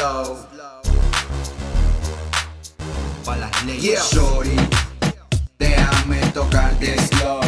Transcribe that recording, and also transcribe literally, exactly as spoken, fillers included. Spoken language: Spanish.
slow. Pa' las leyes. Yeah. Shorty, déjame tocarte slow.